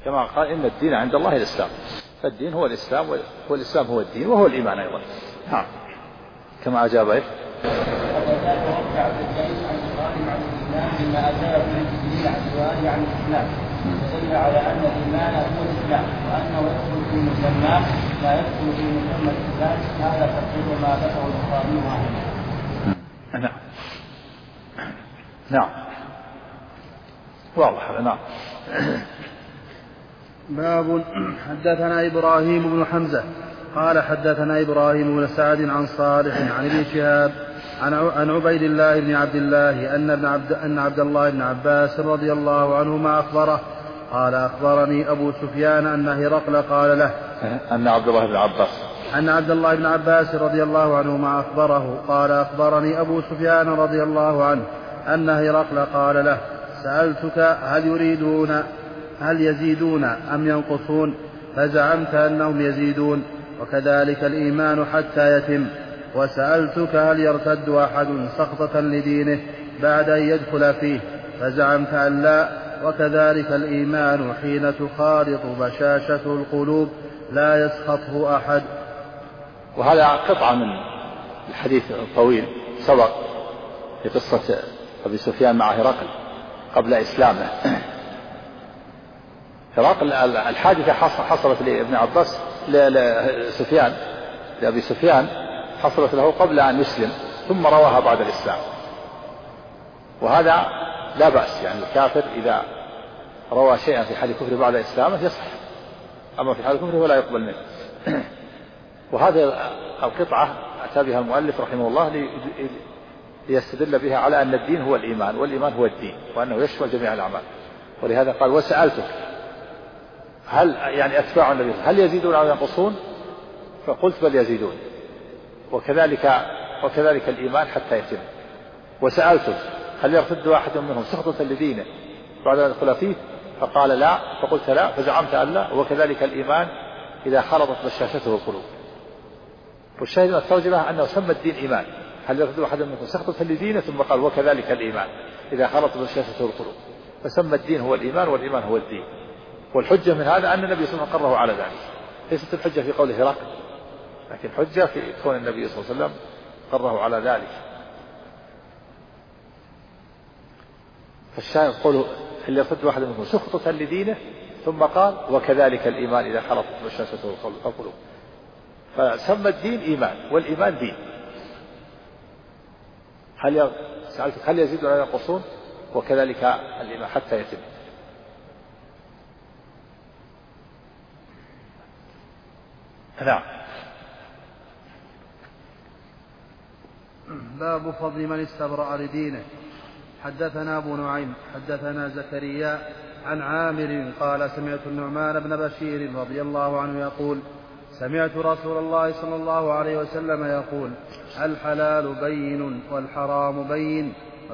كما قال إن الدين عند الله الإسلام، فالدين هو الإسلام، والإسلام هو الدين، وهو الإيمان أيضا. نعم، كما أجاب إيه؟ دل على أن الإيمان هو الإسلام، وأنه يدخل في مسمى لا يدخل في مسمى الإسلام. هذا تفسير ما ذكره البخاري ومسلم. نعم نعم واضح. نعم. باب. حدثنا إبراهيم بن حمزة قال حدثنا إبراهيم بن سعد عن صالح عن ابن شهاب عن عبيد الله بن عبد الله أن عبد الله بن عباس رضي الله عنهما أخبره قال أخبرني أبو سفيان أن هرقل قال له أن عبد الله بن عباس رضي الله عنهما أخبره قال أخبرني أبو سفيان رضي الله عنه أن هرقل قال له سألتك هل يزيدون أم ينقصون؟ فزعمت أنهم يزيدون، وكذلك الإيمان حتى يتم. وسألتك هل يرتد أحد سخطة لدينه بعد أن يدخل فيه؟ فزعمت أن لا، وكذلك الإيمان حين تخالط بشاشة القلوب لا يسخطه أحد. وهذا قطعة من الحديث الطويل سبق في قصة أبي سفيان مع هرقل قبل إسلامه. هرقل الحادثة حصلت لابن عباس لأبي سفيان حصلت له قبل أن يسلم، ثم رواها بعد الإسلام. وهذا لا بأس، يعني الكافر إذا روى شيئا في حال كفره بعد إسلامه يصح، أما في حال كفره فلا يقبل منه. وهذه القطعة أتى بها المؤلف رحمه الله ليستدل بها على أن الدين هو الإيمان، والإيمان هو الدين، وأنه يشمل جميع الأعمال. ولهذا قال وسألتك هل يعني أتباع النبي هل يزيدون أو ينقصون؟ فقلت بل يزيدون، وكذلك الإيمان حتى يتم. وسألتك هل يرتد واحد منهم سخطة لدينه بعد أن يدخل فيه؟ فقال لا، فقلت لا، فزعمت أن لا، وكذلك الإيمان إذا خلطت بشاشته القلوب. والشاهد من الترجمة أنه سمى الدين إيمان، هل يرتد واحد منهم سخطة لدينه، ثم قال وكذلك الإيمان إذا خلطت بشاشته القلوب، فسمى الدين هو الإيمان، والإيمان هو الدين. والحجة من هذا أن النبي صلى الله عليه وسلم قرره على ذلك، ليست الحجة في قول هرقل، لكن الحجة في كون النبي صلى الله عليه وسلم قرره على ذلك. فالشاهد قوله هل يرتد واحد منهم سخطة لدينه، ثم قال وكذلك الإيمان إذا خلطت بشاشته القلوب، فسمى الدين إيمان، والإيمان دين. سألتك هل يزيدون أو ينقصون؟ وكذلك الإيمان حتى يتم. نعم. باب فضل من استبرأ لدينه. حدثنا أبو نعيم حدثنا زكريا عن عامر قال سمعت النعمان بن بشير رضي الله عنه يقول سمعت رسول الله صلى الله عليه وسلم يقول الحلال بين والحرام بين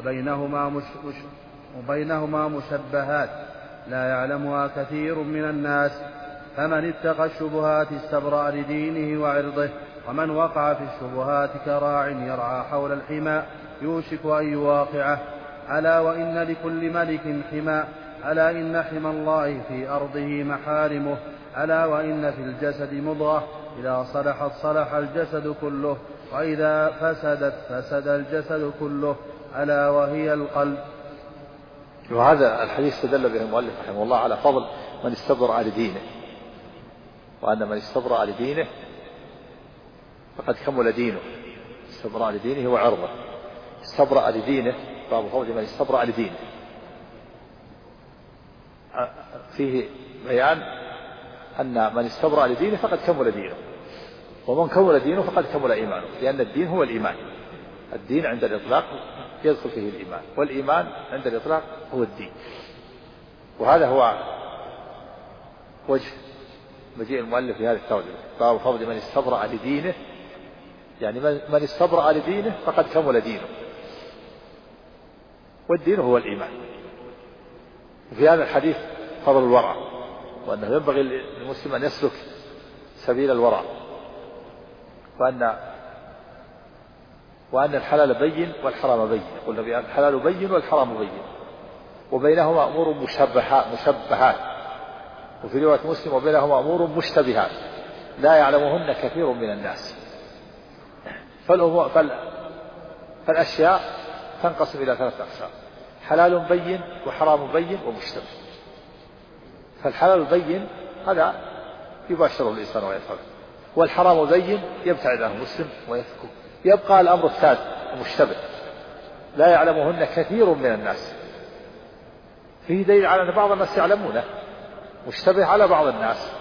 وبينهما مشبهات لا يعلمها كثير من الناس، فمن اتقى الشبهات استبرأ لدينه وعرضه، ومن وقع في الشبهات كراع يرعى حول الحمى يوشك أن يواقعه. ألا وإن لكل ملك حمى، ألا إن حمى الله في أرضه محارمه، ألا وإن في الجسد مضغة إذا صلحت صلح الجسد كله، وإذا فسدت فسد الجسد كله، ألا وهي القلب. وهذا الحديث استدل به المؤلف رحمه الله على فضل من استبرأ لدينه، وأن من استبرأ لدينه فقد كمل دينه. استبرأ لدينه وعرضه. استبرأ لدينه باب فضل من استبرأ لدينه، فيه بيان أن من استبرأ لدينه فقد كمل دينه، ومن كمل دينه فقد كمل إيمانه، لأن الدين هو الإيمان. الدين عند الإطلاق يدخل فيه الإيمان، والإيمان عند الإطلاق هو الدين. وهذا هو وجه مجيء المؤلف في هذه الترجمة، باب فضل من استبرأ لدينه، يعني من استبرأ لدينه فقد كمل دينه، والدين هو الإيمان. وفي هذا الحديث فضل الورع، وأنه ينبغي للمسلم أن يسلك سبيل الورع، وأن الحلال بين والحرام بين. يقول النبي الحلال بين والحرام بين، وبينهما أمور مشبهات وفي رواية مسلم وبينهما أمور مشتبهات لا يعلمهن كثير من الناس. فالأشياء تنقسم إلى 3 أقسام: حلال بين وحرام بين ومشتبه. فالحلال البين هذا يباشره الإنسان ويفعله، والحرام البين يبتعد عنه المسلم ويتركه. يبقى الأمر الثالث المشتبه لا يعلمهن كثير من الناس. فيه دليل على أن بعض الناس يعلمونه، مشتبه على بعض الناس،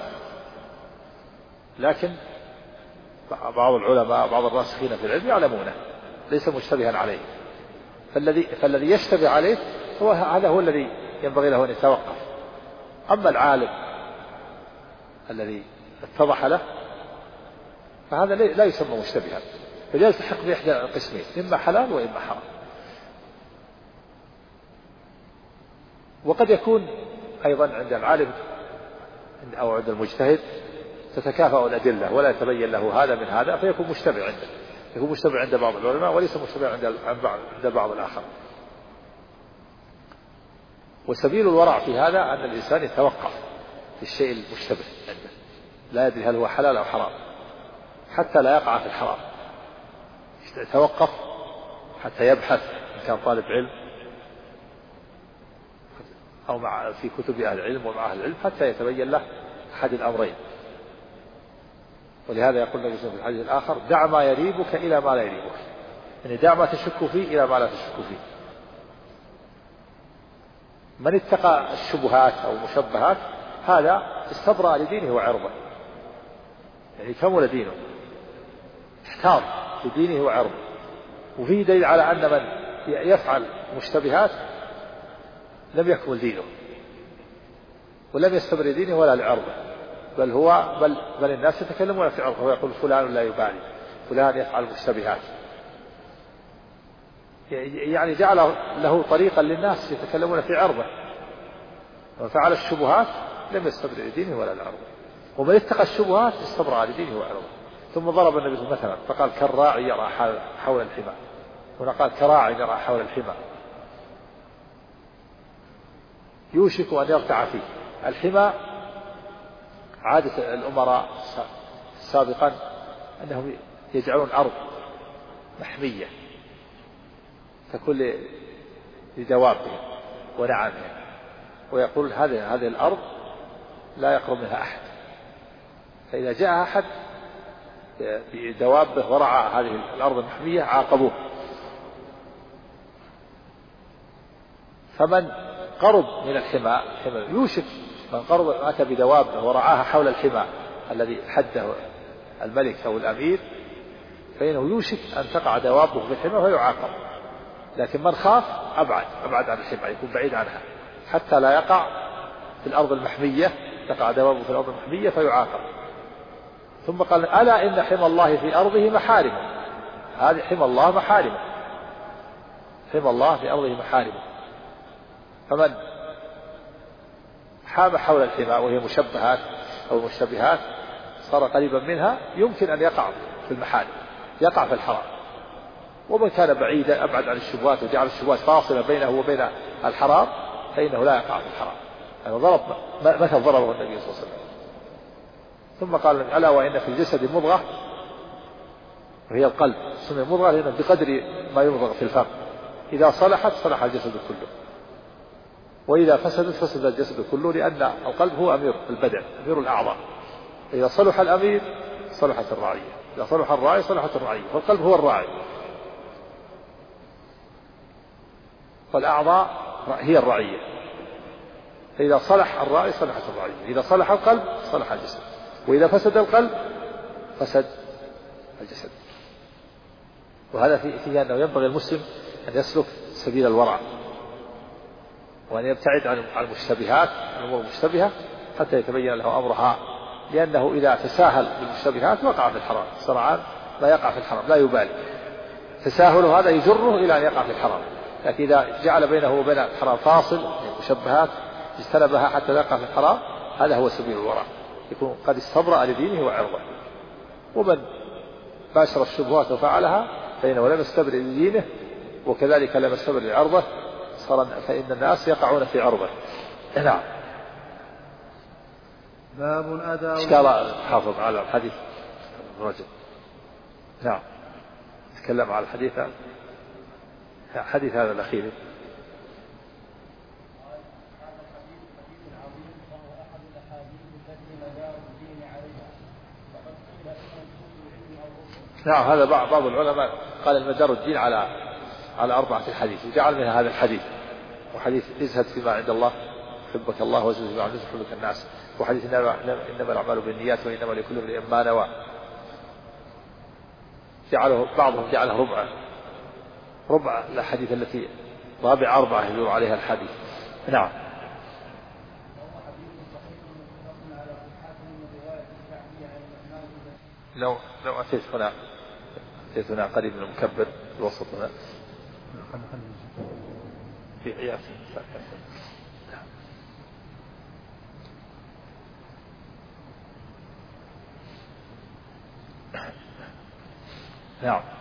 لكن بعض العلماء بعض الراسخين في العلم يعلمونه ليس مشتبها عليه. فالذي يشتبه عليه هذا هو الذي ينبغي له أن يتوقف. أما العالم الذي اتضح له فهذا لا يسمى مشتبها، بل يلتحق بإحدى القسمين: إما حلال وإما حرام. وقد يكون أيضا عند العالم أو عند المجتهد تتكافأ الأدلة ولا يتبين له هذا من هذا، فيكون مشتبه عنده، يكون مشتبه عند بعض العلماء وليس مشتبه عند بعض الآخر. وسبيل الورع في هذا أن الإنسان يتوقف في الشيء المشتبه عنده، لا يدري هل هو حلال أو حرام حتى لا يقع في الحرام. يتوقف حتى يبحث إن كان طالب علم أو في كتب أهل العلم ومع أهل العلم حتى يتبين له أحد الأمرين. ولهذا يقول النبي صلى الله عليه وسلم في الحديث الآخر: دع ما يريبك إلى ما لا يريبك، يعني دع ما تشك فيه إلى ما لا تشك فيه. من اتقى الشبهات أو المشبهات هذا استبرأ لدينه وعرضه، يعني كمل دينه، احتاط لدينه وعرضه. وفيه دليل على أن من يفعل مشتبهات لم يكمل دينه ولم يستبر دينه ولا لعرضه، بل الناس يتكلمون في عرضه ويقول فلان لا يبالي، فلان يفعل مشتبهات، يعني جعل له طريقا للناس يتكلمون في عرضه. وفعل الشبهات لم يستبر لدينه ولا لعرضه. ومن اتقى الشبهات استبرأ لدينه وعرضه. ثم ضرب النبي مثلا فقال: كالراعي يرعى حول الحمى. هنا قال: كراعي يرعى حول الحمى، يوشك أن يرتع فيه. الحمى عادة الأمراء سابقا أنهم يجعلون أرض محمية تكون لدوابهم ونعامهم، ويقول هذه الأرض لا يقرب منها أحد، فإذا جاء أحد بدوابه ورعى هذه الأرض المحمية عاقبوه. فمن قرب من الحمى يوشك، من قرب أتى بدوابه ورعاها حول الحمى الذي حده الملك أو الأمير، فإنه يوشك أن تقع دوابه في الحمى فيعاقب. لكن من خاف أبعد عن الحمى، يكون بعيد عنها حتى لا يقع في الأرض المحمية، تقع دوابه في الأرض المحمية فيعاقب. ثم قال: ألا إن حمى الله في أرضه محارمه. هذه حمى الله محارمه، حمى الله في أرضه محارمه. فمن حام حول الحمى وهي مشبهات أو مشتبهات صار قريبا منها يمكن أن يقع في المحارم، يقع في الحرام. ومن كان بعيدا أبعد عن الشبهات وجعل الشبهات فاصلة بينه وبين الحرام فإنه لا يقع في الحرام. يعني مثل ضربه النبي صلى الله عليه وسلم. ثم قال: ألا وإن في الجسد مضغة، وهي القلب، سمي مضغة لأنه بقدر ما يمضغ في الفم، إذا صلحت صلح الجسد كله، وإذا فسدت فسد الجسد كله، لأن القلب هو أمير البدن، أمير الأعضاء. إذا صلح الأمير صلحت الرعية، إذا صلح الراعي صلحت الرعية، فالقلب هو الراعي، فالأعضاء هي الرعية. فإذا صلح الراعي صلحت الرعية، إذا صلح القلب صلح الجسد، وإذا فسد القلب فسد الجسد. وهذا فيه أنه ينبغي المسلم أن يسلك سبيل الورع، وأن يبتعد عن المشتبهات، الأمور المشتبهة، حتى يتبين له أمرها، لأنه إذا تساهل بالمشتبهات وقع في الحرام سرعان ما يقع في الحرام، لا يبالي. تساهل هذا يجره إلى أن يقع في الحرام، لكن إذا جعل بينه وبين الحرام فاصل المشبهات اجتنبها حتى لا يقع في الحرام، هذا هو سبيل الورع، يكون قد استبرأ لدينه وعرضه. ومن باشر الشبهات وفعلها فإنه لم يستبرئ لدينه، وكذلك لم يستبرئ لعرضه، فإن الناس يقعون في عرضه. نعم. باب أداء إشكال الحافظ على الحديث الرجل. نعم تكلم على الحديث هذا الأخير. نعم هذا بعض العلماء قال المدار الدين على 4 حديث وجعل منها هذا الحديث، وحديث ازهد فيما عند الله يحبك الله وازهد فيما عند يحبك الناس، وحديث إنما الأعمال بالنيات وإنما لكل امرئ ما نوى. بعضهم جعله ربع الأحاديث التي رابع 4 يدور عليها الحديث. نعم. لو أتيت هنا قريب من المكبر الوسط هنا في عياس. نعم.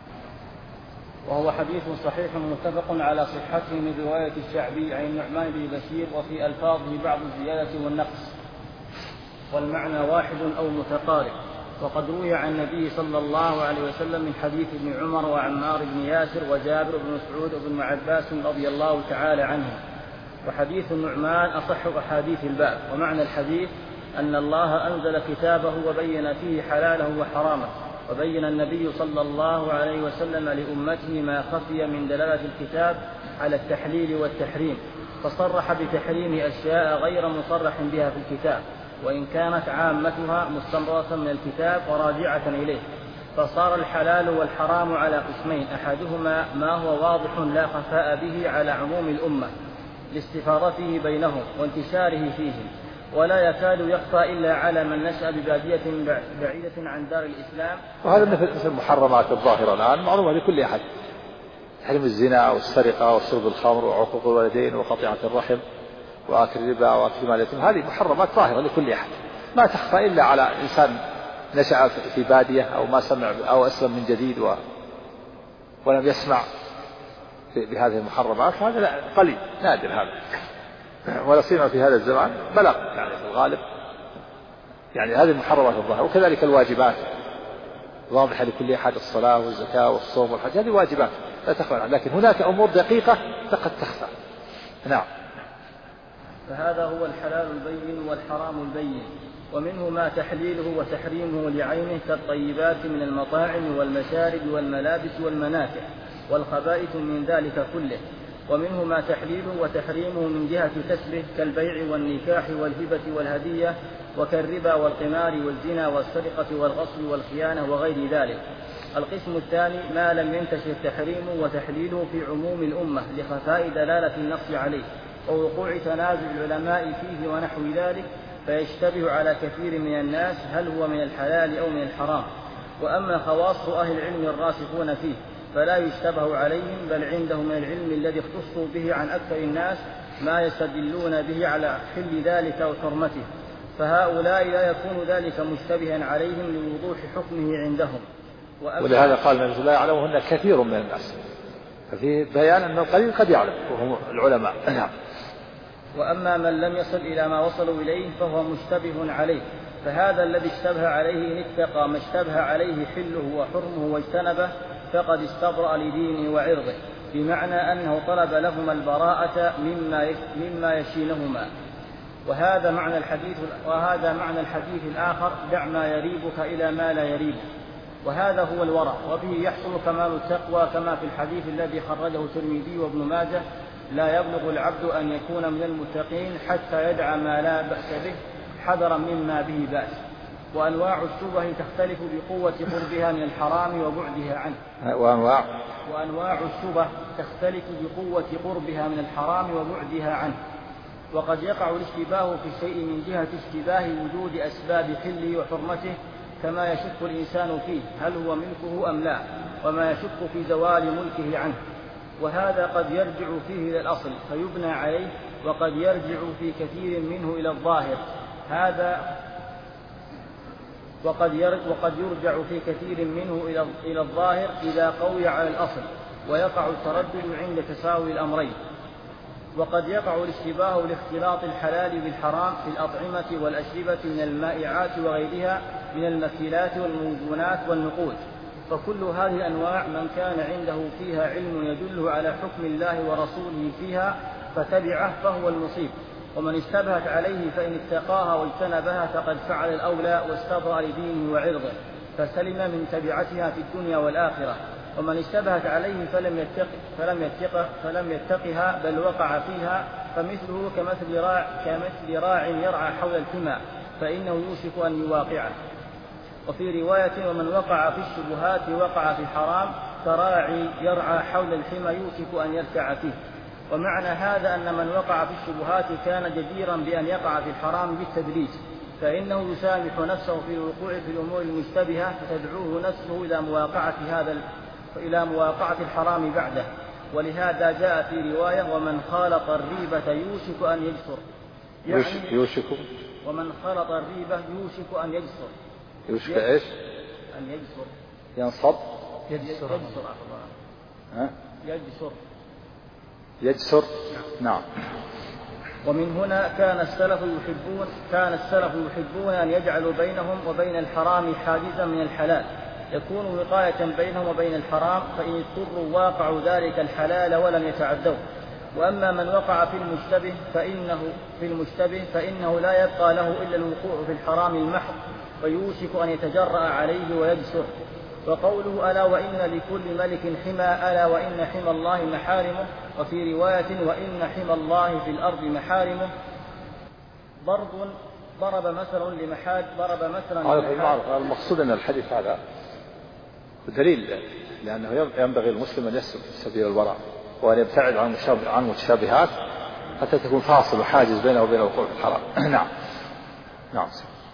وهو حديث صحيح متفق على صحته من رواية الشعبي عن النعمان بن بشير، وفي ألفاظه بعض الزيادة والنقص والمعنى واحد أو متقارب. وقد روي عن النبي صلى الله عليه وسلم من حديث ابن عمر وعمار بن ياسر وجابر بن مسعود وابن عباس رضي الله تعالى عنهم. وحديث النعمان أصح أحاديث الباب. ومعنى الحديث أن الله أنزل كتابه وبين فيه حلاله وحرامه، وبين النبي صلى الله عليه وسلم لأمته ما خفي من دلالة الكتاب على التحليل والتحريم، فصرح بتحريم أشياء غير مصرح بها في الكتاب، وإن كانت عامتها مستنبطة من الكتاب وراجعة إليه. فصار الحلال والحرام على قسمين: أحدهما ما هو واضح لا خفاء به على عموم الأمة لاستفاضته بينهم وانتشاره فيهم، ولا يكاد يخفى إلا على من نشأ ببادية بعيدة عن دار الإسلام. وهذا مثل المحرمات الظاهرة الآن معلومة لكل أحد: تحريم الزنا والسرقة وشرب الخمر وعقوق الوالدين وقطيعة الرحم وآكل الربا وآكل مال اليتيم. هذه محرمات ظاهرة لكل أحد ما تخفى إلا على إنسان نشأ في بادية أو ما سمع أو أسلم من جديد ولم يسمع بهذه المحرمات. هذا قليل نادر هذا، ولا سيما في هذا الزمان بلغ يعني في الغالب يعني هذه المحرمات الظاهرة. وكذلك الواجبات واضحة لكل أحد: الصلاة والزكاة والصوم والحج، هذه واجبات لا تخفى، لكن هناك أمور دقيقة قد تخفى. نعم. فهذا هو الحلال البين والحرام البين، ومنه ما تحليله وتحريمه لعينه كالطيبات من المطاعم والمشارب والملابس والمنافع والخبائث من ذلك كله، ومنه ما تحليله وتحريمه من جهة كسبه كالبيع والنكاح والهبة والهدية، وكالربا والقمار والزنا والسرقة والغصب والخيانة وغير ذلك. القسم الثاني ما لم ينتشر تحريمه وتحليله في عموم الأمة لخفاء دلالة النص عليه ووقوع تنازع العلماء فيه ونحو ذلك، فيشتبه على كثير من الناس هل هو من الحلال أو من الحرام. وأما خواص أهل العلم الراسخون فيه فلا يشتبه عليهم، بل عندهم من العلم الذي اختصوا به عن أكثر الناس ما يستدلون به على حل ذلك وحرمته، فهؤلاء لا يكون ذلك مشتبها عليهم لوضوح حكمه عندهم. ولهذا قال النبي لا يعلمهن كثير من الناس، ففيه بيان أن القليل قد يعلم وهم العلماء. نعم. وأما من لم يصل إلى ما وصلوا إليه فهو مشتبه عليه، فهذا الذي اشتبه عليه إن اتقى ما اشتبه عليه حله وحرمه واجتنبه فقد استبرأ لدينه وعرضه، بمعنى أنه طلب لهما البراءة مما يشينهما. وهذا معنى الحديث الآخر: دع ما يريبك إلى ما لا يريبك. وهذا هو الورع، وبه يحصل كمال التقوى، كما في الحديث الذي خرجه الترمذي وابن ماجه: لا يبلغ العبد أن يكون من المتقين حتى يدع ما لا بأس به حذرا مما به بأس. وأنواع الشبه تختلف بقوة قربها من الحرام وبعدها عنه. وأنواع الشبه تختلف بقوة قربها من الحرام وبعدها عنه. وقد يقع الاشتباه في الشيء من جهة اشتباه وجود أسباب حله وحرمته، كما يشك الإنسان فيه هل هو ملكه أم لا، وما يشك في زوال ملكه عنه. وهذا قد يرجع فيه إلى الأصل فيبنى عليه، وقد يرجع في كثير منه إلى الظاهر وقد يرجع في كثير منه إلى الظاهر إذا قوي على الأصل، ويقع التردد عند تساوي الأمرين. وقد يقع الاشتباه لاختلاط الحلال بالحرام في الأطعمة والأشربة من المائعات وغيرها من المكيلات والموزونات والنقود، فكل هذه الأنواع من كان عنده فيها علم يدل على حكم الله ورسوله فيها فتبعه فهو المصيب، ومن اشتبهت عليه فإن اتقاها واجتنبها فقد فعل الأولى واستبرأ لدينه وعرضه فسلم من تبعتها في الدنيا والآخرة، ومن اشتبهت عليه فلم يتقها بل وقع فيها فمثله كمثل راع يرعى حول الحمى فإنه يوشك أن يواقعه. وفي رواية ومن وقع في الشبهات وقع في الحرام كراعي يرعى حول الحمى يوشك أن يركع فيه. ومعنى هذا أن من وقع في الشبهات كان جديرا بأن يقع في الحرام بالتدريج، فإنه يسامح نفسه في الوقوع في الأمور المشتبهة فتدعوه نفسه إلى مواقعة الحرام بعده. ولهذا جاء في رواية ومن خالط الريبة يوشك أن يجسر، يعني ومن خالط الريبة يوشك أن يجسر. يوشك إيش؟ أن يجسر، ينصب، يجسر. نعم. ومن هنا كان السلف يحبون أن يجعلوا بينهم وبين الحرام حاجزا من الحلال يكون وقاية بينهم وبين الحرام، فإن اضطروا واقعوا ذلك الحلال ولم يتعدوا. وأما من وقع في المشتبه فإنه لا يبقى له إلا الوقوع في الحرام المحض فيوشك أن يتجرأ عليه ويجسر. وقوله ألا وإن لكل ملك حمى ألا وإن حمى الله محارمه، وفي رواية وإن حمى الله في الأرض محارمه، ضرب مثلا المقصود أن الحديث هذا دليل لأنه ينبغي المسلم أن يسلك سبيل الورع وأن يبتعد عن المتشابهات حتى تكون فاصل وحاجز بينه وبين الوقوع في الحرام. نعم.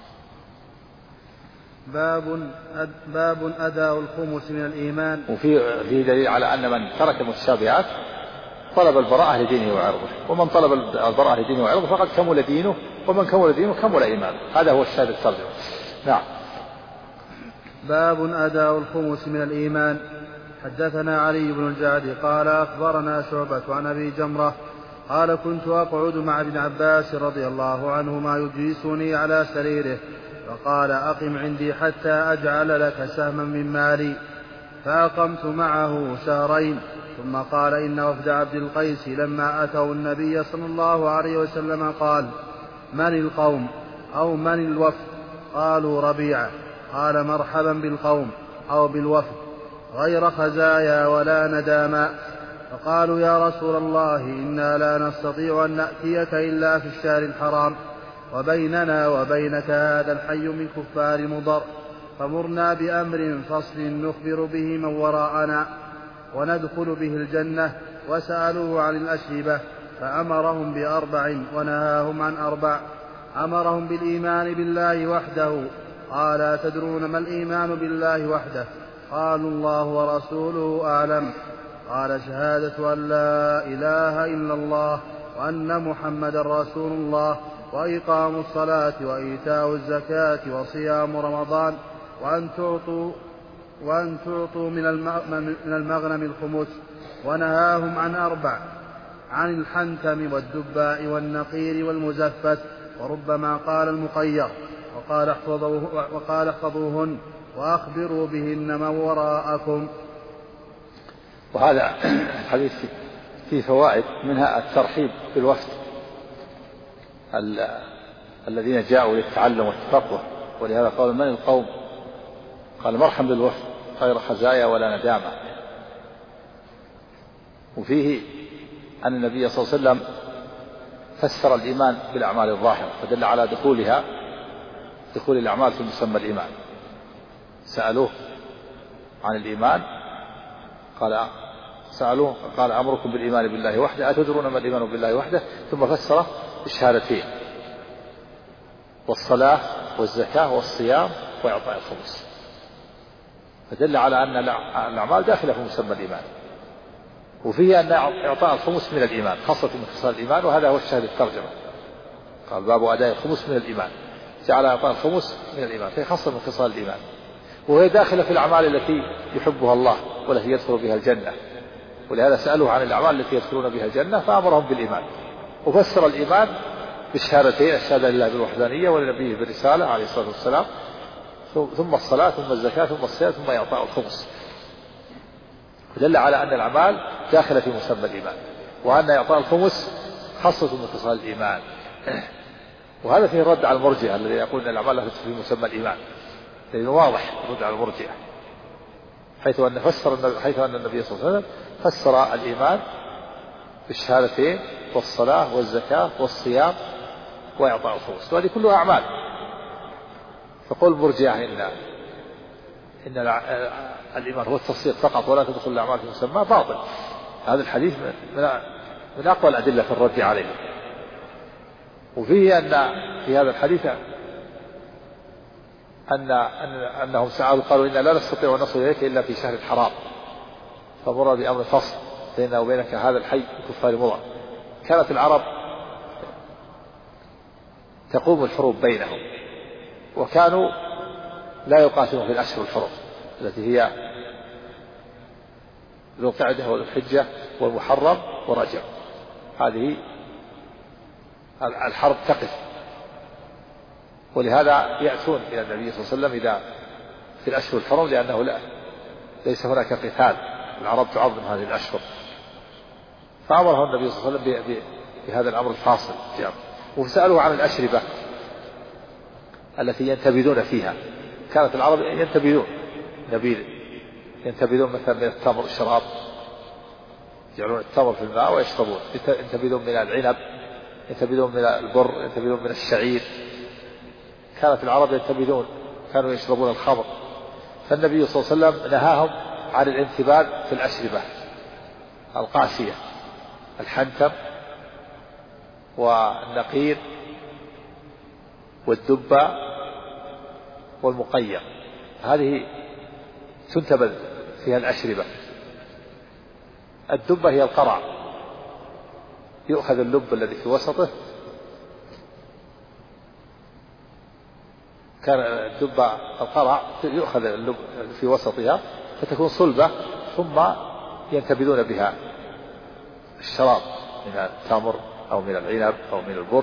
باب أداء الخمس من الإيمان. وفي دليل على أن من ترك المتشابهات طلب البراءة لدينه وعرضه، ومن طلب البراءة لدينه وعرضه فقد كمل دينه، ومن كمل دينه كمل إيمانه. هذا هو الشاهد الترجمة. نعم. باب أداء الخمس من الإيمان. حدثنا علي بن الجعد قال أخبرنا شعبة عن أبي جمرة قال كنت أقعد مع ابن عباس رضي الله عنهما يجلسني على سريره فقال أقم عندي حتى أجعل لك سهما من مالي، فأقمت معه شهرين. ثم قال إن وفد عبد القيس لما أتوا النبي صلى الله عليه وسلم قال من القوم أو من الوفد؟ قالوا ربيعة. قال مرحبا بالقوم أو بالوفد غير خزايا ولا نداما. فقالوا يا رسول الله إنا لا نستطيع أن نأتيك إلا في الشهر الحرام وبيننا وبينك هذا الحي من كفار مضر، فمرنا بأمر فصل نخبر به من وراءنا وندخل به الجنة. وسألوه عن الأشربة فأمرهم بأربع ونهاهم عن أربع. أمرهم بالإيمان بالله وحده. قال تدرون ما الإيمان بالله وحده؟ قالوا الله ورسوله أعلم. قال شهادة أن لا إله إلا الله وأن محمد رسول الله وإقام الصلاة وإيتاء الزكاة وصيام رمضان وأن تعطوا من المغنم الخمس. ونهاهم عن أربع عن الحنتم والدباء والنقير والمزفت، وربما قال المقير، وقال احفظوهن وأخبروا بهن من وراءكم. وهذا الحديث فيه فوائد، منها الترحيب بالوفد الذين جاءوا للتعلم والتفقه، ولهذا قال من القوم؟ قال مرحبا بالوفد غير خزايا ولا ندامة. وفيه أن النبي صلى الله عليه وسلم فسر الإيمان بالأعمال الظاهرة فدل على دخول الأعمال في مسمى الإيمان. سألوه عن الإيمان قال أمركم بالإيمان بالله وحده أتدرون ما الإيمان بالله وحده؟ ثم فسره بالشهادتين والصلاة والزكاة والصيام وإعطاء الخمس، فدل على أن الأعمال داخلة في مسمى الإيمان. وفيه أن إعطاء الخمس من الإيمان خاصة من خصال الإيمان، وهذا هو الشاهد الترجمة. قال باب أداء الخمس من الإيمان، جعل إعطاء الخمس من الإيمان فهي خاصة من خصال الإيمان، وهي داخلة في الأعمال التي يحبها الله والتي يدخل بها الجنة. ولهذا سألوه عن الأعمال التي يدخلون بها الجنة فأمرهم بالإيمان، وفسر الإيمان بالشهادتين: الشهادة لله بالوحدانية ولنبيه بالرسالة عليه الصلاة والسلام، ثم الصلاة، ثم الزكاة، ثم الصيام، ثم إعطاء الخمس. دل على أن الأعمال داخلة في مسمى الإيمان، وأن إعطاء الخمس خاصة من خصال الإيمان. وهذا فيه الرد على المرجئة الذين يقولون أن الأعمال لا تدخل في مسمى الإيمان، لأنه واضح الرد على المرجئة، حيث أن النبي صلى الله عليه وسلم فسر الإيمان بالشهادتين والصلاة والزكاة والصيام وإعطاء الخمس، وهذه كلها أعمال. فقول المرجئة إن الإيمان هو التصديق فقط ولا تدخل الأعمال في مسمى باطل. هذا الحديث من أقوى الأدلة في الرد عليه. وفيه أن في هذا الحديث أنهم سألوا قالوا إنا لا نستطيع أن نصل إليك إلا في شهر الحرام، فمر بأمر فصل بيننا وبينك هذا الحي بكفار مضر. كانت العرب تقوم الحروب بينهم، وكانوا لا يقاتلون في الأشهر الحرم التي هي ذو القعدة والحجة والمحرم ورجب. هذه الحرب تقف، ولهذا يأتون إلى النبي صلى الله عليه وسلم إذا في الأشهر الحرم، لأنه ليس هناك قتال، العرب تعظم هذه الأشهر، فأمره النبي صلى الله عليه وسلم بهذا الأمر الفاصل. وسألوه عن الأشربة التي ينتبذون فيها. كانت العرب ينتبذون مثلا من التمر الشراب، يجعلون التمر في الماء ويشربون، ينتبذون من العنب، ينتبذون من البر، ينتبذون من الشعير. كانت العرب ينتبذون، كانوا يشربون الخمر. فالنبي صلى الله عليه وسلم نهاهم عن الانتباذ في الأشربة القاسية: الحنتم والنقير والدبة والمقير، هذه تنتبذ فيها الأشربة. الدبة هي القرع، يؤخذ اللب الذي في وسطه، كان الدبة القرع يؤخذ اللب في وسطها فتكون صلبة، ثم ينتبذون بها الشراب من التمر أو من العنب أو من البر،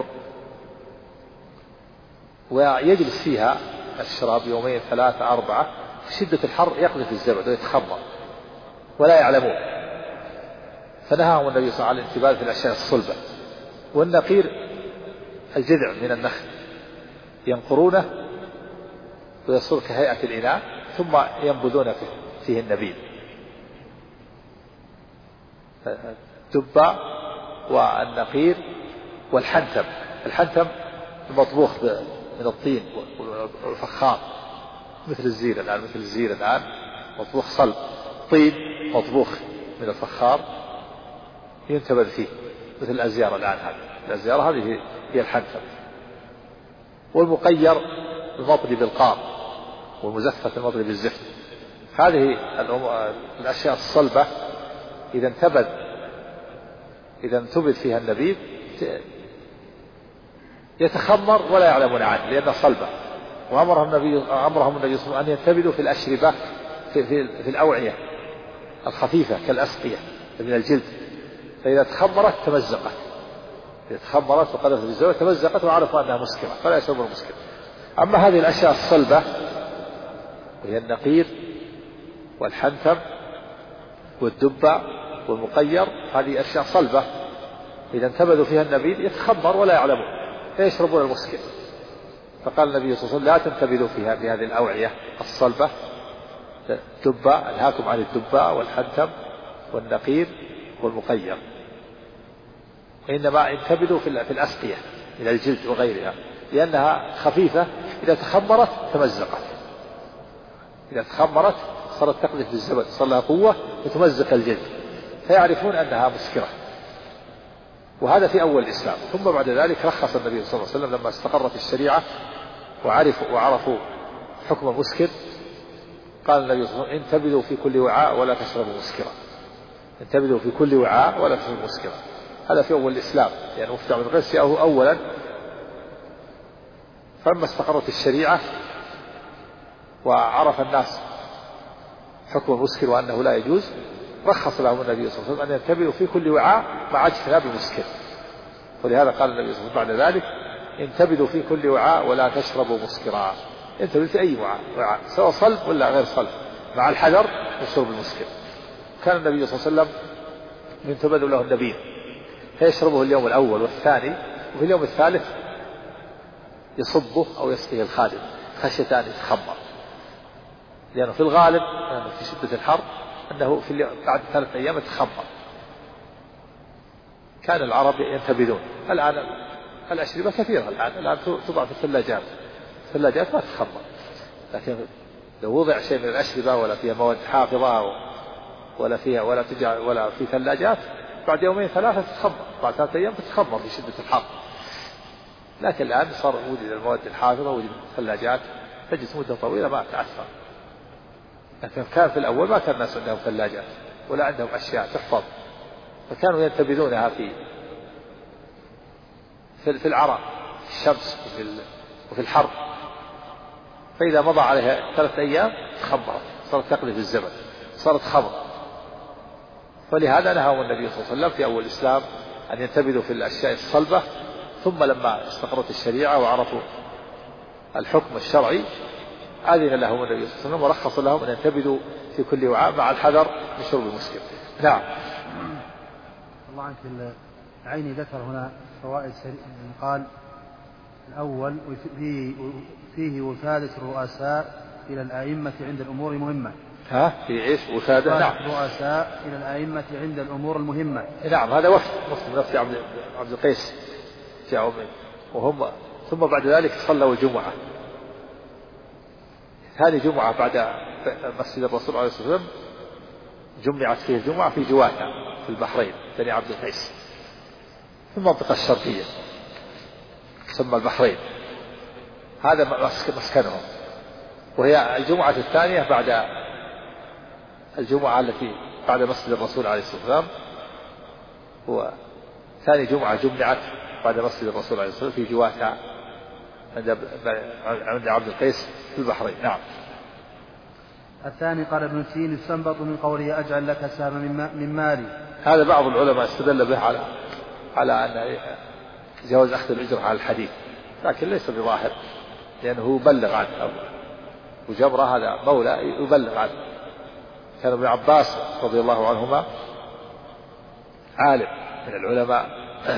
ويجلس فيها الشراب 2 3 4. في شدة الحر يقذف الزبد ويتخمر ولا يعلمون، فنهاهم النبي صلى الله عليه وسلم عن الانتباذ في الأشياء الصلبة. والنقير الجذع من النخل، ينقرونه ويصير كهيئة الإناء ثم ينبذون فيه النبيذ. الدبة والنقير والحنتم. الحنتم المطبوخ من الطين والفخار، مثل الزير الآن مطبوخ صلب، طين مطبوخ من الفخار ينتبذ فيه، مثل الأزيار الآن. الأزيار هذه هي الحنتم. والمقير المطلي بالقار، والمزفت المطلي بالزفت. هذه الأشياء الصلبة إذا انتبذ فيها النبيذ يتخمر ولا يعلمون عنه لأنها صلبة. وأمرهم النبي صلى الله عليه وسلم أن ينتبذوا في الأشربة في الأوعية الخفيفة كالأسقية من الجلد، فإذا تخمرت تمزقت، إذا تخمرت وقذفت في الزوجة تمزقت وعرفوا أنها مسكرة فلا يشربون المسكر. أما هذه الأشياء الصلبة وهي النقير والحنتم والدبة والمقير، هذه أشياء صلبة إذا انتبذوا فيها النبيذ يتخمر ولا يعلمون فيشربون المسكر. فقال النبي صلى الله عليه وسلم: لا تنتبذوا فيها بهذه الأوعية الصلبة، الدبة، أنهاكم عن الدبة والحنتم والنقير والمقير، وإنما انتبذوا في الأسقية من الجلد وغيرها، لأنها خفيفة إذا تخمرت تمزقت، إذا تخمرت صارت تقذف بالزبد، صار لها قوة وتمزق الجلد فيعرفون أنها مسكرة. وهذا في أول الإسلام. ثم بعد ذلك رخص النبي صلى الله عليه وسلم لما استقرت الشريعة وعرفوا حكم المسكر، قال النبي صلى الله عليه وسلم: انتبذوا في كل وعاء ولا تشربوا مسكرا، انتبذوا في كل وعاء ولا تشربوا مسكرا. هذا في أول الإسلام، يعني مفتع من غير أولا. فلما استقرت الشريعة وعرف الناس حكم المسكر وأنه لا يجوز، رخص لهم النبي صلى الله عليه وسلم أن ينتبذوا في كل وعاء مع اجتناب المسكر، ولهذا قال النبي صلى الله عليه وسلم بعد ذلك انتبذوا في كل وعاء ولا تشربوا مسكرا. انتبذوا في أي وعاء سواء صلب ولا غير صلب مع الحذر من شرب المسكر. كان النبي صلى الله عليه وسلم ينتبذ له النبيذ فيشربه اليوم الأول والثاني، وفي اليوم الثالث يصبه أو يسقيه الخادم خشية أن يتخمر، لأنه في الغالب في شدة الحر أنه بعد 3 أيام يتخمر. كان العرب ينتبذون. الآن الأشربة كثيرة، الآن تضع في الثلاجات ما تتخمر، لكن لو وضع شيء من الأشربة ولا فيها مواد حافظة ولا في ثلاجات بعد 2 3 تتخمر، بعد 3 أيام تتخمر في شدة الحر. لكن الآن صار وجد المواد الحافظة، وجد الثلاجات تجلس مدة طويلة ما تأثر. لكن كان في الأول ما كان الناس عندهم ثلاجات ولا عندهم أشياء تحفظ، فكانوا ينتبذونها في العرق، في الشمس وفي الحر، فإذا مضى عليها 3 أيام تخمرت، صارت تقلي في الزمن، صارت خمر. فلهذا نهاهم النبي صلى الله عليه وسلم في أول الإسلام أن ينتبذوا في الأشياء الصلبة، ثم لما استقرت الشريعة وعرفوا الحكم الشرعي أذن لهم النبي صلى الله عليه وسلم ورخص لهم أن ينتبذوا في كل وعاء مع الحذر من شرب المسكر. نعم. الله عنك العيني ذكر هنا فوائد قال الأول فيه وفادة الرؤساء إلى الأئمة عند الأمور المهمة. في إيش وفادة؟ نعم. الرؤساء إلى الأئمة عند الأمور المهمة. نعم، هذا وفد عبد القيس جاءوا وهم، ثم بعد ذلك صلوا الجمعة. ثاني جمعة بعد مسجد الرسول عليه الصلاة والسلام جمعت فيه الجمعة في جواتا في البحرين بني عبد القيس في المنطقة الشرقية تسمى البحرين، هذا مسكنهم. وهي الجمعة الثانية بعد الجمعة التي بعد مسجد الرسول عليه الصلاة والسلام، هو ثاني جمعة جمعت بعد مسجد الرسول عليه الصلاة والسلام في جواتا عند عبد القيس في البحرين. نعم. الثاني قال ابن سين يستنبط من قوله أجعل لك سهما من مالي. هذا بعض العلماء استدل به على أن جواز أخذ الأجرة على الحديث، لكن ليس بظاهر، لأنه يبلغ عنه وجبرة هذا مولى يبلغ عنه. كان ابن عباس رضي الله عنهما عالم من العلماء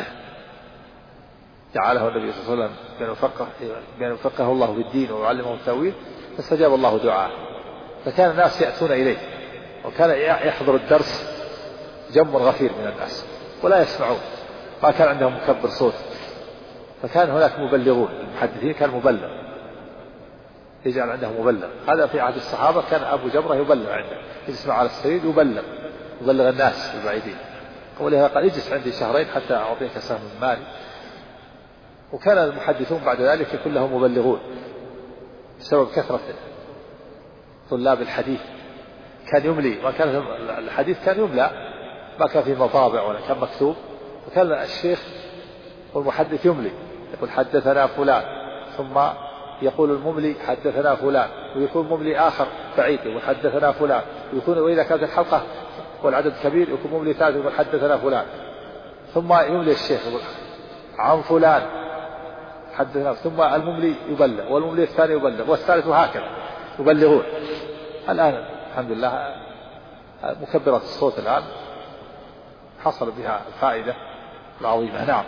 جعله النبي صلى الله عليه وسلم بأن يفقهه الله في الدين ويعلمه التأويل، فاستجاب الله دعاءه، فكان الناس يأتون إليه، وكان يحضر الدرس جمر غفير من الناس ولا يسمعون، ما كان عندهم مكبر صوت، فكان هناك مبلغون، المحدثين كان مبلغ يجعل عنده مبلغ. هذا في عهد الصحابة كان أبو جبرة يبلغ عنده، يسمع على السرير يبلغ الناس البعيدين، ولهذا قال اجلس عندي 2 شهرين حتى أعطيك سهم من مالي. وكان المحدثون بعد ذلك كلهم مبلغون بسبب كثرة طلاب الحديث، كان يملي، ما كان الحديث كان يملى، ما كان فيه مطابع ولا كان مكتوب، وكان الشيخ والمحدث يملي، يقول حدثنا فلان، ثم يقول المملي حدثنا فلان، ويكون مملي آخر بعيد يقول حدثنا فلان، وإذا كانت الحلقة والعدد كبير يكون مملي ثالث يقول حدثنا فلان، ثم يملي الشيخ يقول عن فلان حدثنا، ثم المملي يبلغ، والمملي الثاني يبلغ، والثالث، وهكذا يبلغون. الآن الحمد لله مكبرات الصوت الآن حصل بها الفائدة العظيمة. نعم.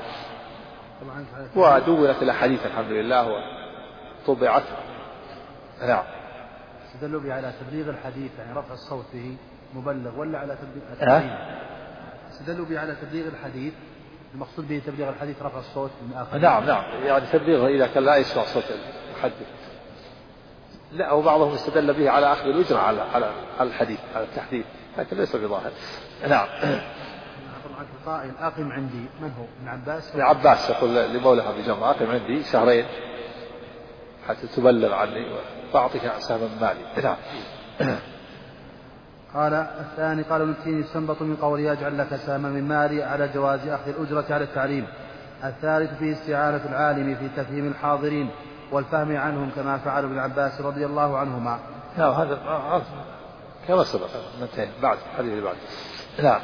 ودونت الأحاديث الحمد لله وطبعت. نعم. استدلوا به على تبليغ الحديث، يعني رفع الصوت به مبلغ، ولا على تبليغ استدلوا به على تبليغ الحديث، المقصود به تبليغ الحديث رفع الصوت من آخر. نعم، يعني تبليغه إذا كان لا يسمع صوت المحدث. لا، وبعضهم استدل به على أخذ الأجرة على الحديث، على التحديث، لكن ليس بظاهر. نعم. قائل أقم عندي، من هو؟ ابن عباس. ابن عباس يقول لمولاه أبي جمرة أقم عندي 2 شهرين حتى تبلغ عني وأعطيك سهم من مالي. نعم. قال الثاني قال ابن سين يستنبط من قوله أجعل لك سهما من مالي على جواز أخذ الأجرة على التعليم. الثالث فيه استعانة العالم في تفهيم الحاضرين والفهم عنهم كما فعل ابن عباس رضي الله عنهما. هذا كما سبق منتهي بعد الحديث اللي بعد. نعم.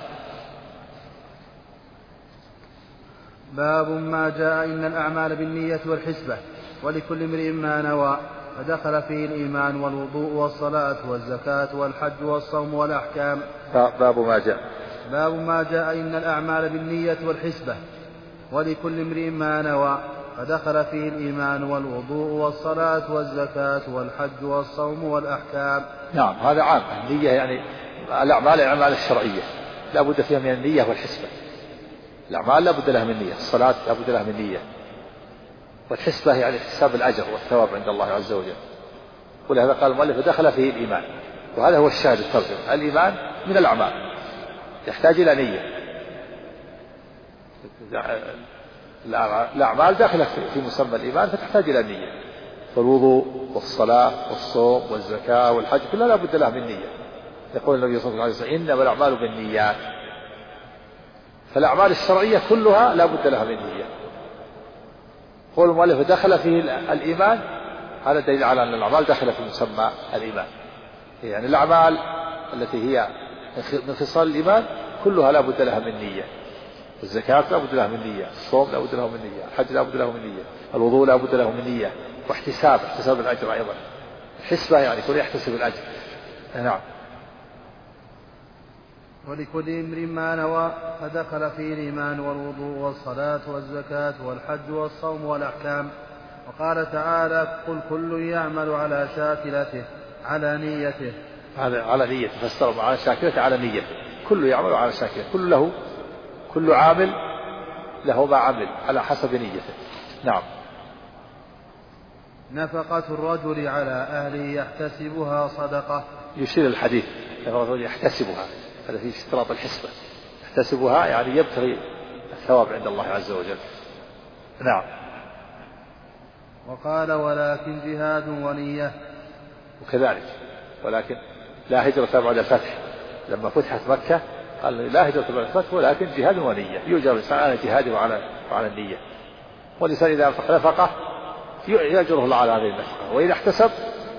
باب ما جاء إن الأعمال بالنية والحسبة ولكل امرئ ما نوى، فدخل فيه الإيمان والوضوء والصلاة والزكاة والحج والصوم والأحكام. باب ما جاء إن الأعمال بالنية والحسبة ولكل امرئ ما نوى، فدخل فيه الإيمان والوضوء والصلاة والزكاة والحج والصوم والأحكام. نعم هذا عام. النية يعني الأعمال الشرعية لا بد فيها من النية والحسبة. الأعمال لا بد لها من نية، الصلاة لا بد لها من نية، والحسبة يعني احتساب الأجر والثواب عند الله عز وجل. ولهذا قال المؤلف فدخل فيه الإيمان، وهذا هو الشاهد الترجمة. الإيمان من الأعمال يحتاج إلى نية. الأعمال داخلة في مسمى الإيمان فتحتاج إلى نية، فالوضوء والصلاة والصوم والزكاة والحج كلها لا بد لها من نية. يقول النبي صلى الله عليه وسلم إنما الأعمال بالنيات. فالأعمال الشرعية كلها لا بد لها من نية. قول المؤلف دخل فيه الإيمان، هذا دليل على أن الأعمال داخلة في مسمى الإيمان. يعني الأعمال التي هي من خصال الإيمان كلها لا بد لها من نية. الزكاة لا بد لها من نية، الصوم لا بد له من نية، الحج لا بد له من نية، الوضوء لا بد له من نية، واحتساب الأجر أيضا. الحسبة يعني يكون يحتسب الأجر. نعم. ولكل امرئ ما نوى، فدخل فيه الإيمان والوضوء والصلاة والزكاة والحج والصوم والأحكام. وقال تعالى قل كل يعمل على شاكلته على نيته. هذا على نيته، فاستروا على شاكلته على نيته. كل يعمل على شاكلته، كل عامل له ما عمل على حسب نيته. نعم. نفقة الرجل على أهله يحتسبها صدقة. يشير الحديث نفقة الرجل يحتسبها، هذا في اشتراط الحسبة. يحتسبها يعني يبتغي الثواب عند الله عز وجل. نعم. وقال ولكن جهاد ونية. وكذلك ولكن لا هجرة بعد الفتح. لما فتحت مكة قال لا هجرة بعد الفتح ولكن جهاد ونية. يؤجر الإنسان على جهاده وعلى النية. والإنسان إذا أنفق نفقة يأجره الله على هذه النفقة، وإذا احتسب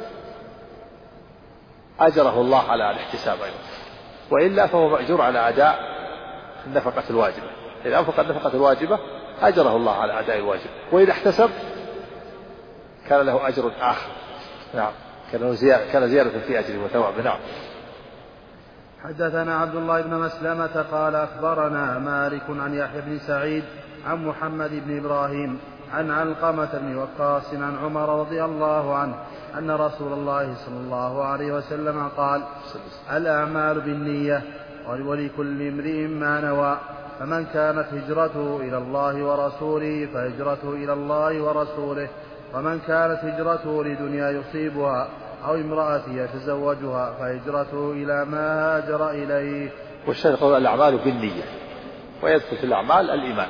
أجره الله على الاحتساب أيضا، وإلا فهو مأجور على أداء النفقة الواجبة. إذا أنفق النفقة الواجبة أجره الله على أداء الواجب، وإذا احتسب كان له أجر آخر. نعم. كان زيادة في أجره وثوابه. نعم. حدثنا عبد الله بن مسلمة قال أخبرنا مالك عن يحيى بن سعيد عن محمد بن إبراهيم عن علقمة بن وقاص عن عمر رضي الله عنه أن رسول الله صلى الله عليه وسلم قال الأعمال بالنية ولكل امرئ ما نوى، فمن كانت هجرته إلى الله ورسوله فهجرته إلى الله ورسوله، ومن كانت هجرته لدنيا يصيبها أو امرأة يتزوجها فهجرته إلى ما هاجر إليه. والشيخ يقول الأعمال بالنية، ويدخل في الأعمال الإيمان.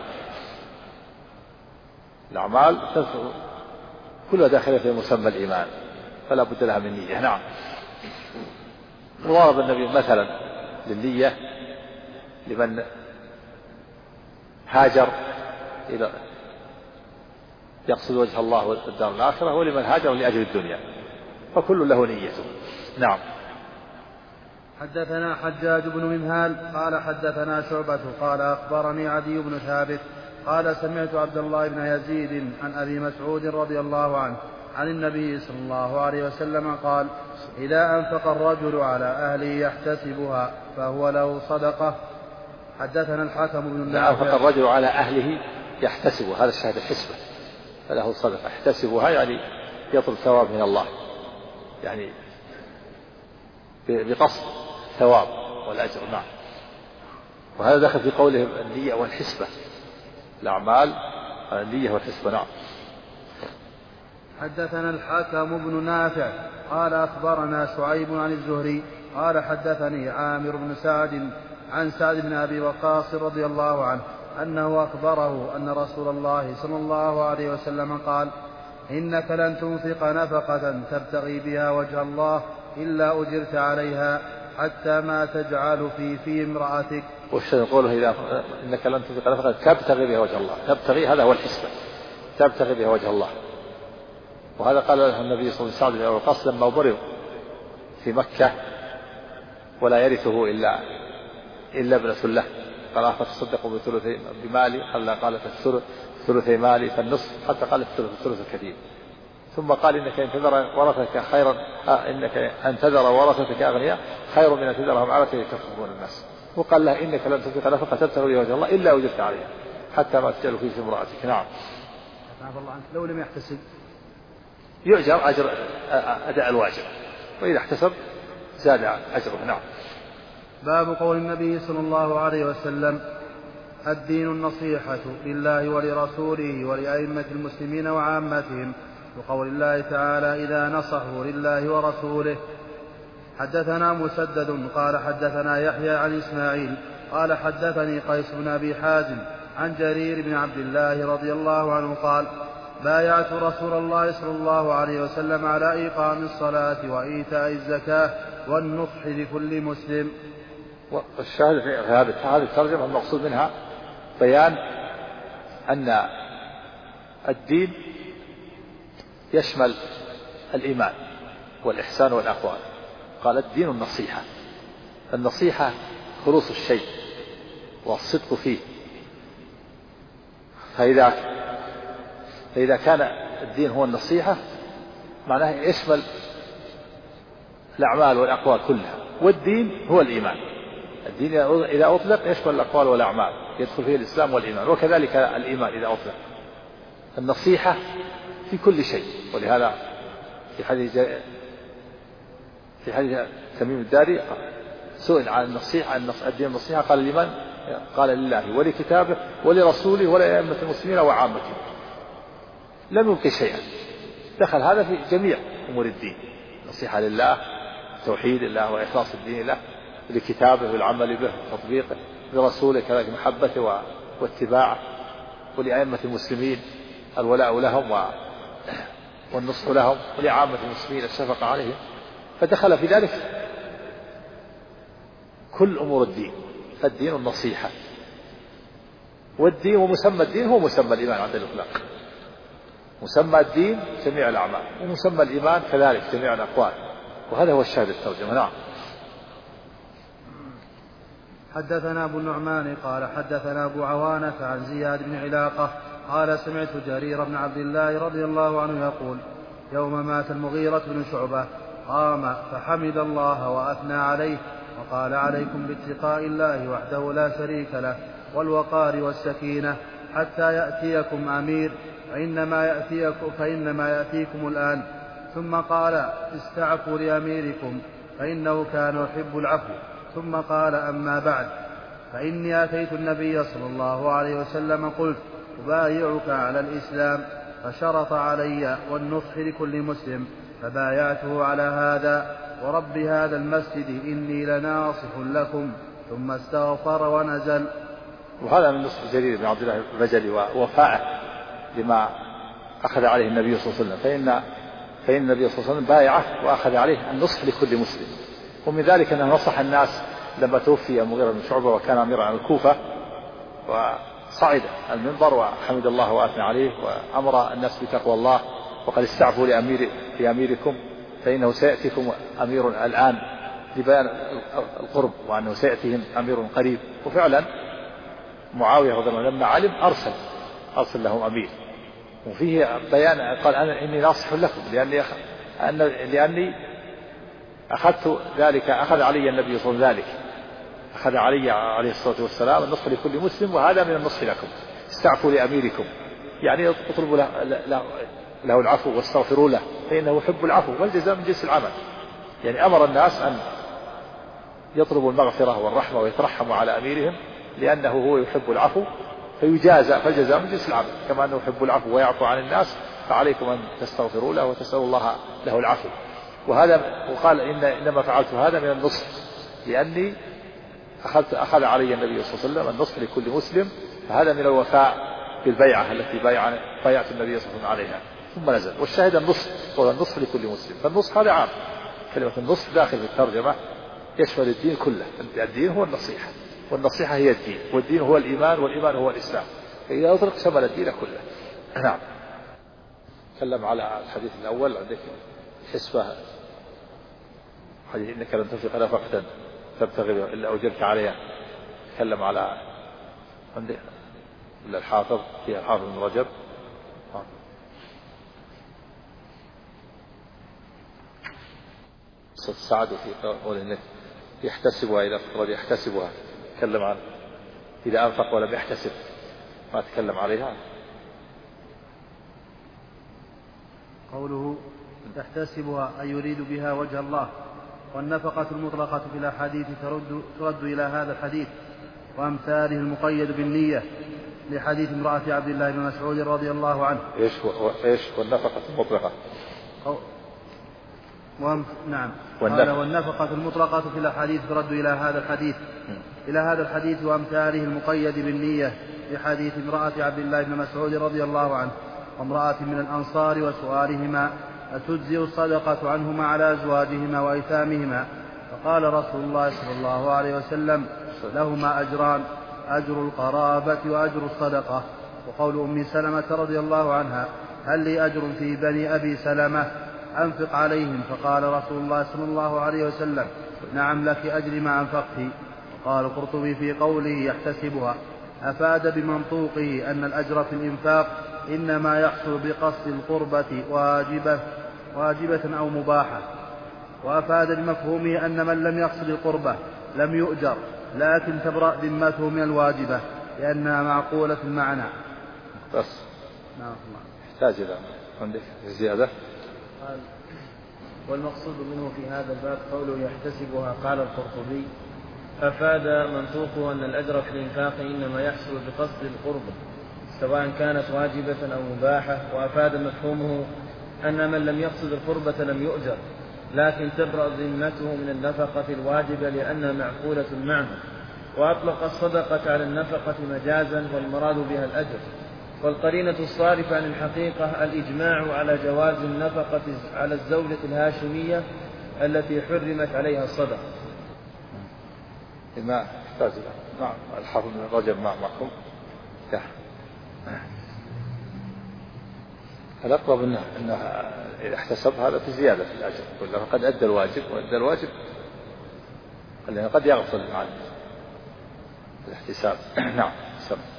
الأعمال كلها داخلة في مسمى الإيمان فلا بد لها من نية. نعم. وضرب النبي مثلا للنية لمن هاجر إلى يقصد وجه الله والدار الآخرة، ولمن هاجر لأجل الدنيا، فكل له نيته. نعم. حدثنا حجاج بن منهال قال حدثنا شعبة قال أخبرني عدي بن ثابت قال سمعت عبد الله بن يزيد عن أبي مسعود رضي الله عنه عن النبي صلى الله عليه وسلم قال إذا أنفق الرجل على أهله يحتسبها فهو له صدقة. حدثنا الحكم بن إذا أنفق الرجل على أهله يحتسبها، هذا الشهادة الحسبة، فله صدقة. يحتسبها يعني يطلب ثواب من الله، يعني بقصد ثواب والأجر. نعم. وهذا دخل في قوله النية والحسبة، الأعمال على النية والحسبة. نعم. حدثنا الحكم بن نافع قال أخبرنا شعيب عن الزهري قال حدثني عامر بن سعد عن سعد بن أبي وقاص رضي الله عنه أنه أخبره أن رسول الله صلى الله عليه وسلم قال إنك لن تنفق نفقة تبتغي بها وجه الله إلا أجرت عليها حتى ما تجعل في امرأتك. والشيء يقوله إذا إنك لن تنفق نفقة تبتغي بها وجه الله، تبتغي هذا هو الحسبة، تبتغي بها وجه الله. وهذا قال له النبي صلى الله عليه وسلم لما مرض في مكة ولا يرثه إلا ابنة له. قال فتصدقوا بثلثي بمالي، قالت ثلثي مالي فالنصف، حتى قالت الثلث الكثير. ثم قال إنك إن تذر ورثتك خيرا إنك أن تذر ورثتك أغنياء خير من أن تذرهم عالة يكفرون الناس. وقال له إنك لن تنفق نفقة تبتغي لوجه الله إلا وجدت عليها حتى ما تجعل في امرأتك. نعم. الله عنك لو لم يحتسب يؤجر أجر أداء الواجب، وإذا احتسب زاد أجره. نعم. باب قول النبي صلى الله عليه وسلم: الدين النصيحة لله ولرسوله ولأئمة المسلمين وعامتهم، وقول الله تعالى: إذا نصحوا لله ورسوله. حدثنا مسدد قال حدثنا يحيى عن إسماعيل قال حدثني قيس بن أبي حازم عن جرير بن عبد الله رضي الله عنه قال: بايعت رسول الله صلى الله عليه وسلم على إقام الصلاة وإيتاء الزكاة والنصح لكل مسلم. والشاهد في هذه الترجمة المقصود منها بيان أن الدين يشمل الإيمان والإحسان والأقوال. قال: الدين النصيحة. النصيحة خلوص الشيء والصدق فيه. فإذا كان الدين هو النصيحة معناه يشمل الأعمال والأقوال كلها، والدين هو الإيمان. الدين إذا أطلق يشمل الأقوال والأعمال، يدخل فيه الإسلام والإيمان، وكذلك الإيمان إذا أطلق. النصيحة في كل شيء. ولهذا في حديث تميم الداري سئل عن النصيحة، عن الدين النصيحة، قال: الإيمان قال: لله ولكتابه ولرسوله ولأئمة المسلمين وعامتهم. لم يبق شيئا، دخل هذا في جميع أمور الدين. نصيحة لله، توحيد الله وإخلاص الدين له، لكتابه والعمل به وتطبيقه، لرسوله كذلك محبته واتباعه، ولأئمة المسلمين الولاء لهم والنصح لهم، ولعامة المسلمين الشفقة عليهم. فدخل في ذلك كل أمور الدين. فالدين النصيحة. والدين ومسمى الدين هو مسمى الإيمان عند الإطلاق. مسمى الدين جميع الأعمال، ومسمى الإيمان كذلك جميع الأقوال. وهذا هو الشاهد الترجمة. نعم. حدثنا أبو النعمان قال حدثنا أبو عوانة عن زياد بن علاقة قال: سمعت جرير بن عبد الله رضي الله عنه يقول: يوم مات المغيرة بن شعبة قام فحمد الله وأثنى عليه وقال: عليكم باتقاء الله وحده لا شريك له والوقار والسكينة حتى يأتيكم أمير فإنما يأتيكم الآن. ثم قال: استعفوا لأميركم فإنه كان يحب العفو. ثم قال: أما بعد، فإني أتيت النبي صلى الله عليه وسلم قلت: أبايعك على الإسلام، فشرط علي والنصح لكل مسلم، فبايعته على هذا ورب هذا المسجد إني لناصح لكم. ثم استغفر ونزل. وهذا من نصح جرير بن عبد الله البجلي ووفائه لما أخذ عليه النبي صلى الله عليه وسلم. فإن النبي صلى الله عليه وسلم بايعه وأخذ عليه النصح لكل مسلم. ومن ذلك أنه نصح الناس لما توفي المغيرة بن شعبة وكان أميرا على الكوفة، وصعد المنبر وحمد الله وأثنى عليه وأمر الناس بتقوى الله، وقد استعفوا لأميركم فإنه سيأتيكم أمير الآن، لبيان القرب وأنه سيأتيهم أمير قريب. وفعلا معاوية رضي الله عنه لما علم أرسل لهم أمير. وفيه بيان قال: أنا إني ناصح لكم لأني أخذت ذلك، أخذ علي النبي صلى الله عليه وسلم ذلك، أخذ علي عليه الصلاة والسلام النصح لكل مسلم، وهذا من النصح لكم. استعفوا لأميركم، يعني اطلبوا له العفو واستغفروا له فإنه يحب العفو، والجزاء من جنس العمل. يعني أمر الناس أن يطلبوا المغفرة والرحمة ويترحموا على أميرهم، لأنه هو يحب العفو فيجازى، فالجزاء من جنس العمل. كما أنه يحب العفو ويعفو عن الناس، فعليكم أن تستغفروا له وتسألوا الله له العفو. وقال: إنما فعلت هذا من النصح، لأني أخذ علي النبي صلى الله عليه وسلم النصح لكل مسلم، فهذا من الوفاء بالبيعة التي بايعت النبي صلى الله عليه وسلم عليها. ثم نزل. والشاهد النصح هو النصح لكل مسلم. فالنصح هذا عام، كلمة النصح داخل في الترجمة يشمل الدين كله. الدين هو النصيحة، والنصيحة هي الدين، والدين هو الإيمان، والإيمان هو الإسلام. فإذا أطلق شمل الدين كله. نعم. تكلم على الحديث الأول عندك حسبة، حديث إنك لن تنفق نفقة تبتغي إلا أجرت عليها. تكلم على عندي إلا الحافظ في الحافظ بن رجب سعد في قول إنك يحتسبها إذا فقد يحتسبها. تكلم عن إذا أنفق ولم يحتسب ما تكلم عليها. قوله يحتسبها أي يريد بها وجه الله. والنفقة المطلقة في الأحاديث ترد إلى هذا الحديث وأمثاله المقيد بالنية لحديث امرأة عبد الله بن مسعود رضي الله عنه. إيش والنفقة المطلقة؟ نعم. قال والنفقة المطلقة في الأحاديث ترد إلى هذا الحديث وأمثاله المقيد بالنية لحديث امرأة عبد الله بن مسعود رضي الله عنه وامرأة من الأنصار وسؤالهما أتجزئ الصدقة عنهما على أزواجهما وأيتامهما. فقال رسول الله صلى الله عليه وسلم لهما أجران أجر القرابة وأجر الصدقة. وقول أم سلمة رضي الله عنها هل لي أجر في بني أبي سلمة أنفق عليهم. فقال رسول الله صلى الله عليه وسلم نعم لك أجر ما أنفقت. وقال القرطبي في قوله يحتسبها أفاد بمنطوقه أن الأجر في الإنفاق إنما يحصل بقصد القربة واجبة أو مباحة. وأفاد بمفهومه أن من لم يقصد القربة لم يؤجر لكن تبرأ ذمته من الواجبة لأنها معقولة المعنى. بس نعم. يحتاج إلى عندك زيادة. قال والمقصود منه في هذا الباب قوله يحتسبها. قال القرطبي أفاد منطوقه أن الأجر في الإنفاق إنما يحصل بقصد القربة سواء كانت واجبة أو مباحة. وأفاد مفهومه أن من لم يقصد القربة لم يؤجر لكن تبرأ ذمته من النفقة الواجبة لأنها معقولة المعنى. وأطلق الصدقة على النفقة مجازا والمراد بها الأجر. والقرينة الصارفة عن الحقيقة الإجماع على جواز النفقة على الزوجة الهاشمية التي حرمت عليها الصدقة. ما يحتاج نعم الحافظ بن رجب معكم. الأقرب أنه إذا احتسب هذا في زيادة في الأجر ولا فقد أدى الواجب وأدى الواجب لأنه قد يغفل عن الاحتساب. نعم.